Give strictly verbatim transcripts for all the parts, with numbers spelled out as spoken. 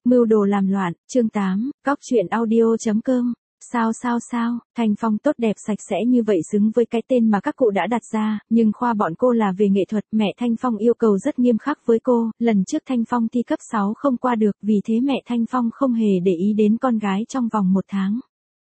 Mưu đồ làm loạn, chương tám, cóc truyện audio chấm com. Sao sao sao, Thanh Phong tốt đẹp sạch sẽ như vậy xứng với cái tên mà các cụ đã đặt ra, nhưng khoa bọn cô là về nghệ thuật, mẹ Thanh Phong yêu cầu rất nghiêm khắc với cô, lần trước Thanh Phong thi cấp sáu không qua được, vì thế mẹ Thanh Phong không hề để ý đến con gái trong vòng một tháng.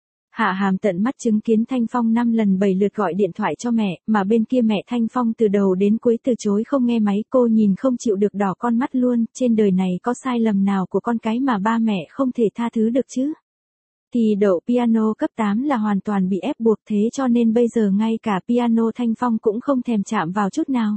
Hạ Hàm tận mắt chứng kiến Thanh Phong năm lần bảy lượt gọi điện thoại cho mẹ, mà bên kia mẹ Thanh Phong từ đầu đến cuối từ chối không nghe máy, cô nhìn không chịu được đỏ con mắt luôn, trên đời này có sai lầm nào của con cái mà ba mẹ không thể tha thứ được chứ? Thì đậu piano cấp tám là hoàn toàn bị ép buộc, thế cho nên bây giờ ngay cả piano Thanh Phong cũng không thèm chạm vào chút nào.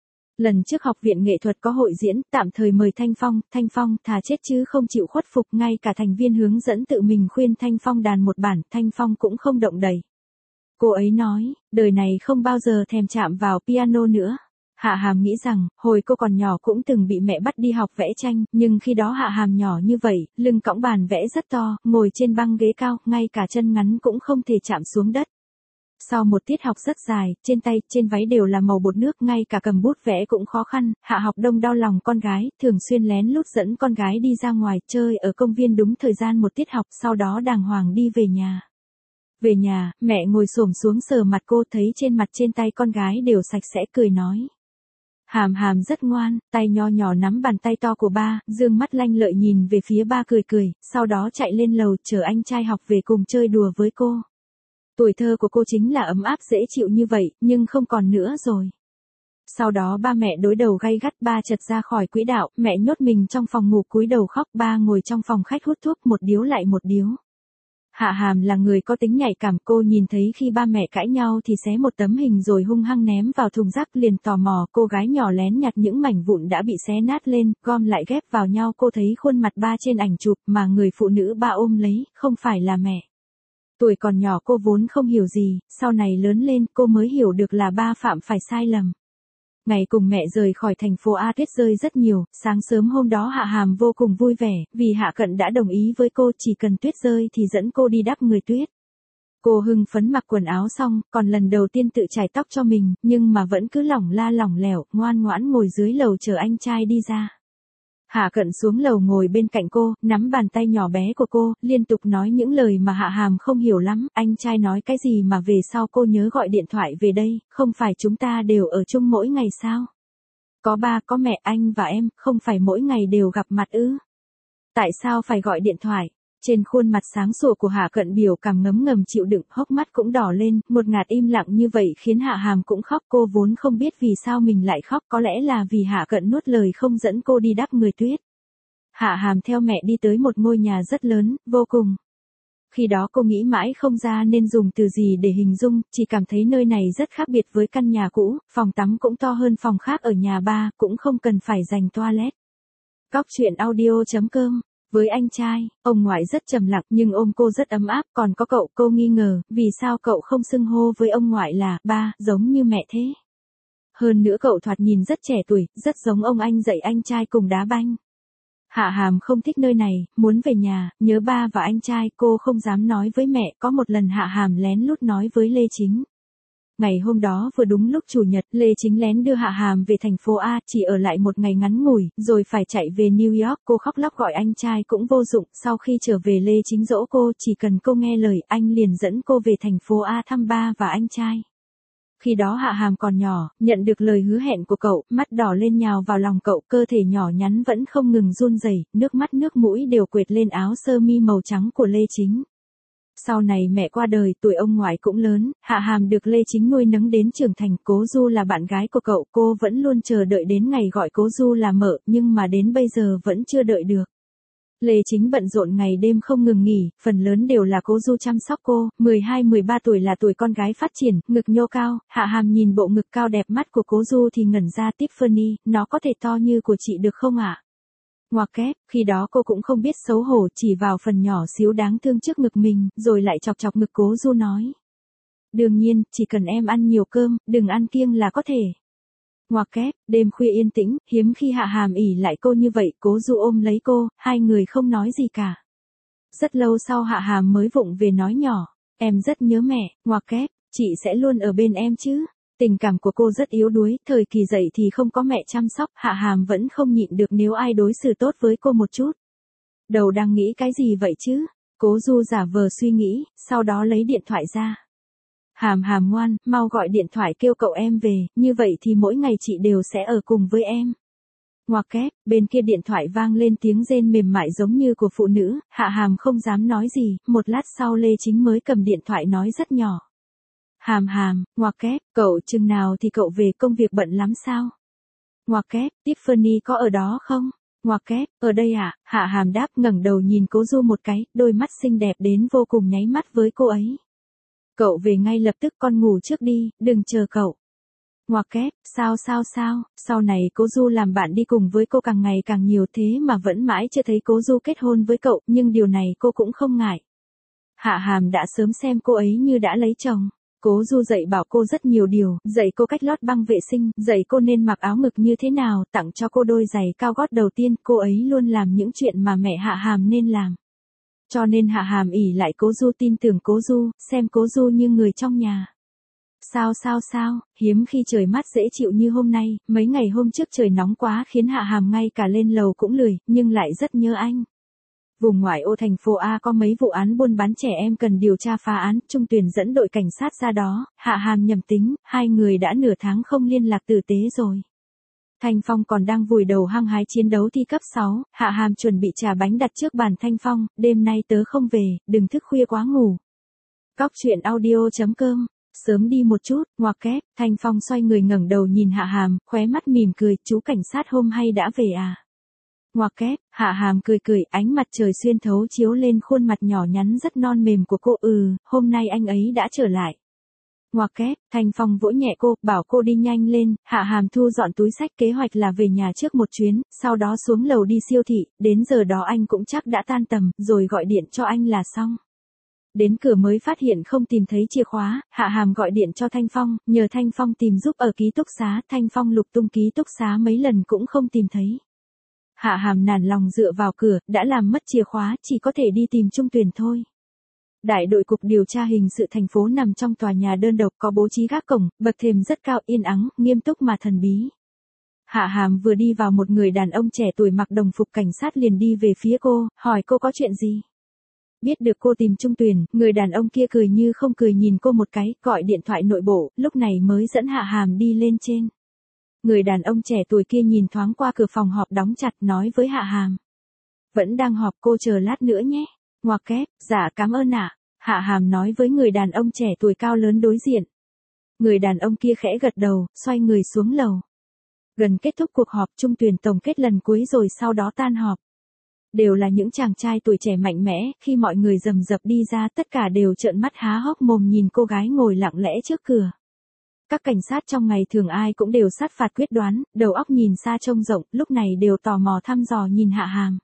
Lần trước học viện nghệ thuật có hội diễn, tạm thời mời Thanh Phong, Thanh Phong thà chết chứ không chịu khuất phục, ngay cả thành viên hướng dẫn tự mình khuyên Thanh Phong đàn một bản, Thanh Phong cũng không động đậy. Cô ấy nói, đời này không bao giờ thèm chạm vào piano nữa. Hạ Hàm nghĩ rằng, hồi cô còn nhỏ cũng từng bị mẹ bắt đi học vẽ tranh, nhưng khi đó Hạ Hàm nhỏ như vậy, lưng cõng bàn vẽ rất to, ngồi trên băng ghế cao, ngay cả chân ngắn cũng không thể chạm xuống đất. Sau một tiết học rất dài, trên tay, trên váy đều là màu bột nước, ngay cả cầm bút vẽ cũng khó khăn, Hạ Học Đông đau lòng con gái, thường xuyên lén lút dẫn con gái đi ra ngoài chơi ở công viên đúng thời gian một tiết học, sau đó đàng hoàng đi về nhà. Về nhà, mẹ ngồi xổm xuống sờ mặt cô, thấy trên mặt trên tay con gái đều sạch sẽ, cười nói. Hàm Hàm rất ngoan, tay nho nhỏ nắm bàn tay to của ba, dương mắt lanh lợi nhìn về phía ba cười cười, sau đó chạy lên lầu chờ anh trai học về cùng chơi đùa với cô. Tuổi thơ của cô chính là ấm áp dễ chịu như vậy, nhưng không còn nữa rồi. Sau đó ba mẹ đối đầu gay gắt, ba chật ra khỏi quỹ đạo, mẹ nhốt mình trong phòng ngủ cúi đầu khóc, ba ngồi trong phòng khách hút thuốc một điếu lại một điếu. Hạ Hàm là người có tính nhạy cảm, cô nhìn thấy khi ba mẹ cãi nhau thì xé một tấm hình rồi hung hăng ném vào thùng rác, liền tò mò, cô gái nhỏ lén nhặt những mảnh vụn đã bị xé nát lên, gom lại ghép vào nhau, cô thấy khuôn mặt ba trên ảnh chụp mà người phụ nữ ba ôm lấy, không phải là mẹ. Tuổi còn nhỏ cô vốn không hiểu gì, sau này lớn lên cô mới hiểu được là ba phạm phải sai lầm. Ngày cùng mẹ rời khỏi thành phố A, tuyết rơi rất nhiều, sáng sớm hôm đó Hạ Hàm vô cùng vui vẻ, vì Hạ Cận đã đồng ý với cô, chỉ cần tuyết rơi thì dẫn cô đi đắp người tuyết. Cô hưng phấn mặc quần áo xong, còn lần đầu tiên tự chải tóc cho mình, nhưng mà vẫn cứ lỏng la lỏng lẻo, ngoan ngoãn ngồi dưới lầu chờ anh trai đi ra. Hạ Cận xuống lầu ngồi bên cạnh cô, nắm bàn tay nhỏ bé của cô, liên tục nói những lời mà Hạ Hàm không hiểu lắm, anh trai nói cái gì mà về sau cô nhớ gọi điện thoại về đây, không phải chúng ta đều ở chung mỗi ngày sao? Có ba, có mẹ, anh và em, không phải mỗi ngày đều gặp mặt ư? Tại sao phải gọi điện thoại? Trên khuôn mặt sáng sủa của Hạ Cận biểu cảm ngấm ngầm chịu đựng, hốc mắt cũng đỏ lên, một ngạt im lặng như vậy khiến Hạ Hàm cũng khóc, cô vốn không biết vì sao mình lại khóc, có lẽ là vì Hạ Cận nuốt lời không dẫn cô đi đắp người tuyết. Hạ Hàm theo mẹ đi tới một ngôi nhà rất lớn, vô cùng. Khi đó cô nghĩ mãi không ra nên dùng từ gì để hình dung, chỉ cảm thấy nơi này rất khác biệt với căn nhà cũ, phòng tắm cũng to hơn phòng khác ở nhà ba, cũng không cần phải dành toilet. Cóc truyện audio chấm com. Với anh trai, ông ngoại rất trầm lặng nhưng ôm cô rất ấm áp, còn có cậu, cô nghi ngờ, vì sao cậu không xưng hô với ông ngoại là ba, giống như mẹ thế. Hơn nữa cậu thoạt nhìn rất trẻ tuổi, rất giống ông anh dạy anh trai cùng đá banh. Hạ Hàm không thích nơi này, muốn về nhà, nhớ ba và anh trai, cô không dám nói với mẹ, có một lần Hạ Hàm lén lút nói với Lê Chính. Ngày hôm đó vừa đúng lúc chủ nhật, Lê Chính lén đưa Hạ Hàm về thành phố A, chỉ ở lại một ngày ngắn ngủi, rồi phải chạy về New York, cô khóc lóc gọi anh trai cũng vô dụng, sau khi trở về Lê Chính dỗ cô, chỉ cần cô nghe lời, anh liền dẫn cô về thành phố A thăm ba và anh trai. Khi đó Hạ Hàm còn nhỏ, nhận được lời hứa hẹn của cậu, mắt đỏ lên nhào vào lòng cậu, cơ thể nhỏ nhắn vẫn không ngừng run rẩy, nước mắt nước mũi đều quệt lên áo sơ mi màu trắng của Lê Chính. Sau này mẹ qua đời, tuổi ông ngoại cũng lớn, Hạ Hàm được Lê Chính nuôi nấng đến trưởng thành, Cố Du là bạn gái của cậu, cô vẫn luôn chờ đợi đến ngày gọi Cố Du là mợ, nhưng mà đến bây giờ vẫn chưa đợi được. Lê Chính bận rộn ngày đêm không ngừng nghỉ, phần lớn đều là Cố Du chăm sóc cô, mười hai mười ba tuổi là tuổi con gái phát triển, ngực nhô cao, Hạ Hàm nhìn bộ ngực cao đẹp mắt của Cố Du thì ngẩn ra, Tiffany, nó có thể to như của chị được không ạ? Ngoặc kép, khi đó cô cũng không biết xấu hổ, chỉ vào phần nhỏ xíu đáng thương trước ngực mình, rồi lại chọc chọc ngực Cố Du nói. Đương nhiên, chỉ cần em ăn nhiều cơm, đừng ăn kiêng là có thể. Ngoặc kép, đêm khuya yên tĩnh, hiếm khi Hạ Hàm ỉ lại cô như vậy, Cố Du ôm lấy cô, hai người không nói gì cả. Rất lâu sau Hạ Hàm mới vụng về nói nhỏ, em rất nhớ mẹ, ngoặc kép, chị sẽ luôn ở bên em chứ. Tình cảm của cô rất yếu đuối, thời kỳ dậy thì không có mẹ chăm sóc, Hạ Hàm vẫn không nhịn được nếu ai đối xử tốt với cô một chút. Đầu đang nghĩ cái gì vậy chứ? Cố Du giả vờ suy nghĩ, sau đó lấy điện thoại ra. Hàm Hàm ngoan, mau gọi điện thoại kêu cậu em về, như vậy thì mỗi ngày chị đều sẽ ở cùng với em. Ngoặc kép, bên kia điện thoại vang lên tiếng rên mềm mại giống như của phụ nữ, Hạ Hàm không dám nói gì, một lát sau Lê Chính mới cầm điện thoại nói rất nhỏ. Hàm Hàm, ngoặc kép, cậu chừng nào thì cậu về, công việc bận lắm sao? Ngoặc kép, Tiffany có ở đó không? Ngoặc kép, ở đây ạ, à? Hạ Hàm đáp, ngẩng đầu nhìn Cố Du một cái, đôi mắt xinh đẹp đến vô cùng nháy mắt với cô ấy. Cậu về ngay lập tức, con ngủ trước đi, đừng chờ cậu. Ngoặc kép, sao sao sao, sau này Cố Du làm bạn đi cùng với cô càng ngày càng nhiều thế mà vẫn mãi chưa thấy Cố Du kết hôn với cậu, nhưng điều này cô cũng không ngại. Hạ Hàm đã sớm xem cô ấy như đã lấy chồng. Cố Du dạy bảo cô rất nhiều điều, dạy cô cách lót băng vệ sinh, dạy cô nên mặc áo ngực như thế nào, tặng cho cô đôi giày cao gót đầu tiên, cô ấy luôn làm những chuyện mà mẹ Hạ Hàm nên làm. Cho nên Hạ Hàm ỷ lại Cố Du, tin tưởng Cố Du, xem Cố Du như người trong nhà. Sao sao sao, hiếm khi trời mát dễ chịu như hôm nay, mấy ngày hôm trước trời nóng quá khiến Hạ Hàm ngay cả lên lầu cũng lười, nhưng lại rất nhớ anh. Vùng ngoại ô thành phố A có mấy vụ án buôn bán trẻ em cần điều tra phá án, Trung Tuyền dẫn đội cảnh sát ra đó, Hạ Hàm nhầm tính, hai người đã nửa tháng không liên lạc tử tế rồi. Thanh Phong còn đang vùi đầu hăng hái chiến đấu thi cấp sáu, Hạ Hàm chuẩn bị trà bánh đặt trước bàn Thanh Phong, đêm nay tớ không về, đừng thức khuya quá ngủ. Cóc truyện audio chấm com, sớm đi một chút, ngoặc kép, Thanh Phong xoay người ngẩng đầu nhìn Hạ Hàm, khóe mắt mỉm cười, chú cảnh sát hôm hay đã về à? Ngoặc kép, Hạ Hàm cười cười, ánh mặt trời xuyên thấu chiếu lên khuôn mặt nhỏ nhắn rất non mềm của cô, ừ, hôm nay anh ấy đã trở lại. Ngoặc kép, Thanh Phong vỗ nhẹ cô, bảo cô đi nhanh lên, Hạ Hàm thu dọn túi xách, kế hoạch là về nhà trước một chuyến, sau đó xuống lầu đi siêu thị, đến giờ đó anh cũng chắc đã tan tầm, rồi gọi điện cho anh là xong. Đến cửa mới phát hiện không tìm thấy chìa khóa, Hạ Hàm gọi điện cho Thanh Phong, nhờ Thanh Phong tìm giúp ở ký túc xá, Thanh Phong lục tung ký túc xá mấy lần cũng không tìm thấy. Hạ Hàm nản lòng dựa vào cửa, đã làm mất chìa khóa, chỉ có thể đi tìm Trung Tuyền thôi. Đại đội cục điều tra hình sự thành phố nằm trong tòa nhà đơn độc, có bố trí gác cổng, bậc thềm rất cao, yên ắng, nghiêm túc mà thần bí. Hạ Hàm vừa đi vào, một người đàn ông trẻ tuổi mặc đồng phục cảnh sát liền đi về phía cô, hỏi cô có chuyện gì. Biết được cô tìm Trung Tuyền, người đàn ông kia cười như không cười nhìn cô một cái, gọi điện thoại nội bộ, lúc này mới dẫn Hạ Hàm đi lên trên. Người đàn ông trẻ tuổi kia nhìn thoáng qua cửa phòng họp đóng chặt, nói với Hạ Hàm. Vẫn đang họp, cô chờ lát nữa nhé. Ngoặc kép, dạ cảm ơn ạ. Hạ Hàm nói với người đàn ông trẻ tuổi cao lớn đối diện. Người đàn ông kia khẽ gật đầu, xoay người xuống lầu. Gần kết thúc cuộc họp, Trung Tuyền tổng kết lần cuối rồi sau đó tan họp. Đều là những chàng trai tuổi trẻ mạnh mẽ, khi mọi người rầm rập đi ra tất cả đều trợn mắt há hốc mồm nhìn cô gái ngồi lặng lẽ trước cửa. Các cảnh sát trong ngày thường ai cũng đều sát phạt quyết đoán, đầu óc nhìn xa trông rộng, lúc này đều tò mò thăm dò nhìn Hạ Hàm.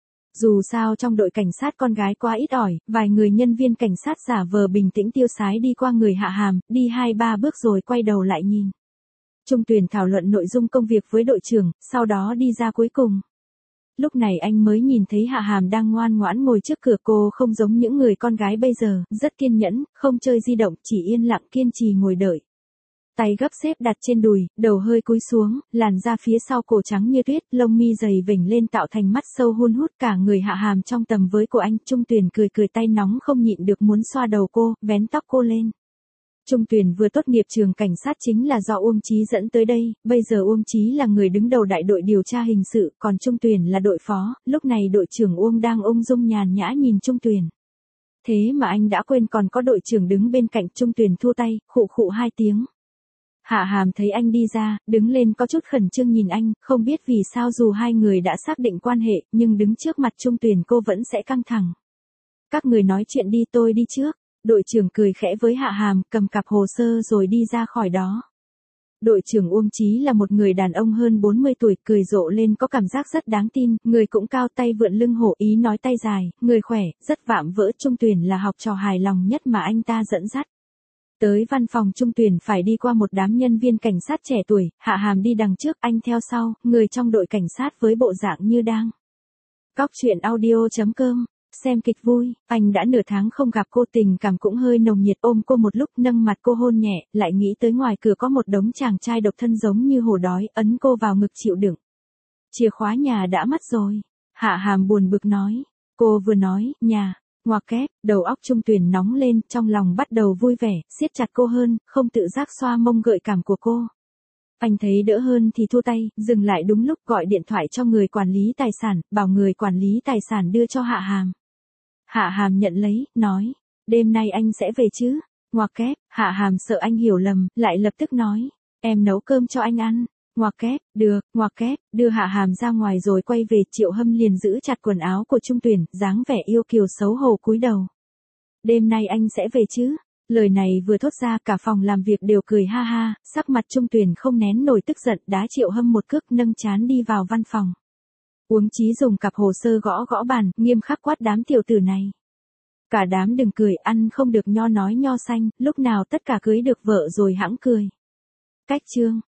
Dù sao trong đội cảnh sát con gái quá ít ỏi, vài người nhân viên cảnh sát giả vờ bình tĩnh tiêu sái đi qua người Hạ Hàm, đi hai ba bước rồi quay đầu lại nhìn. Trung Tuyền thảo luận nội dung công việc với đội trưởng, sau đó đi ra cuối cùng. Lúc này anh mới nhìn thấy Hạ Hàm đang ngoan ngoãn ngồi trước cửa, cô không giống những người con gái bây giờ, rất kiên nhẫn, không chơi di động, chỉ yên lặng kiên trì ngồi đợi. Tay gấp xếp đặt trên đùi, đầu hơi cúi xuống, làn da phía sau cổ trắng như tuyết, lông mi dày vểnh lên tạo thành mắt sâu hun hút, cả người Hạ Hàm trong tầm với của anh. Trung Tuyền cười cười, tay nóng không nhịn được muốn xoa đầu cô, vén tóc cô lên. Trung Tuyền vừa tốt nghiệp trường cảnh sát chính là do Uông Chí dẫn tới đây, bây giờ Uông Chí là người đứng đầu đại đội điều tra hình sự, còn Trung Tuyền là đội phó, lúc này đội trưởng Uông đang ung dung nhàn nhã nhìn Trung Tuyền. Thế mà anh đã quên còn có đội trưởng đứng bên cạnh. Trung Tuyền thu tay, khụ khụ hai tiếng. Hạ Hàm thấy anh đi ra, đứng lên có chút khẩn trương nhìn anh, không biết vì sao dù hai người đã xác định quan hệ, nhưng đứng trước mặt Trung Tuyền cô vẫn sẽ căng thẳng. Các người nói chuyện đi, tôi đi trước. Đội trưởng cười khẽ với Hạ Hàm, cầm cặp hồ sơ rồi đi ra khỏi đó. Đội trưởng Uông Chí là một người đàn ông hơn bốn mươi tuổi, cười rộ lên có cảm giác rất đáng tin, người cũng cao, tay vượn lưng hổ, ý nói tay dài, người khỏe, rất vạm vỡ. Trung Tuyền là học trò hài lòng nhất mà anh ta dẫn dắt. Tới văn phòng Trung Tuyền phải đi qua một đám nhân viên cảnh sát trẻ tuổi, Hạ Hàm đi đằng trước, anh theo sau, người trong đội cảnh sát với bộ dạng như đang. Cóc truyện audio chấm com, xem kịch vui, anh đã nửa tháng không gặp cô, tình cảm cũng hơi nồng nhiệt, ôm cô một lúc, nâng mặt cô hôn nhẹ, lại nghĩ tới ngoài cửa có một đống chàng trai độc thân giống như hổ đói, ấn cô vào ngực chịu đựng. Chìa khóa nhà đã mất rồi, Hạ Hàm buồn bực nói. Cô vừa nói, nhà, ngoặc kép, đầu óc Trung Tuyền nóng lên, trong lòng bắt đầu vui vẻ, siết chặt cô hơn, không tự giác xoa mông gợi cảm của cô. Anh thấy đỡ hơn thì thua tay, dừng lại đúng lúc gọi điện thoại cho người quản lý tài sản, bảo người quản lý tài sản đưa cho Hạ Hàm. Hạ Hàm nhận lấy, nói, đêm nay anh sẽ về chứ? Ngoặc kép, Hạ Hàm sợ anh hiểu lầm, lại lập tức nói, em nấu cơm cho anh ăn. Ngoặc kép, được, ngoặc kép, đưa Hạ Hàm ra ngoài rồi quay về, Triệu Hâm liền giữ chặt quần áo của Trung Tuyền, dáng vẻ yêu kiều xấu hổ cúi đầu. Đêm nay anh sẽ về chứ? Lời này vừa thốt ra, cả phòng làm việc đều cười ha ha, sắc mặt Trung Tuyền không nén nổi tức giận, đá Triệu Hâm một cước, nâng trán đi vào văn phòng. Uống Chí dùng cặp hồ sơ gõ gõ bàn, nghiêm khắc quát đám tiểu tử này. Cả đám đừng cười, ăn không được nho nói nho xanh, lúc nào tất cả cưới được vợ rồi hẵng cười. Cách chương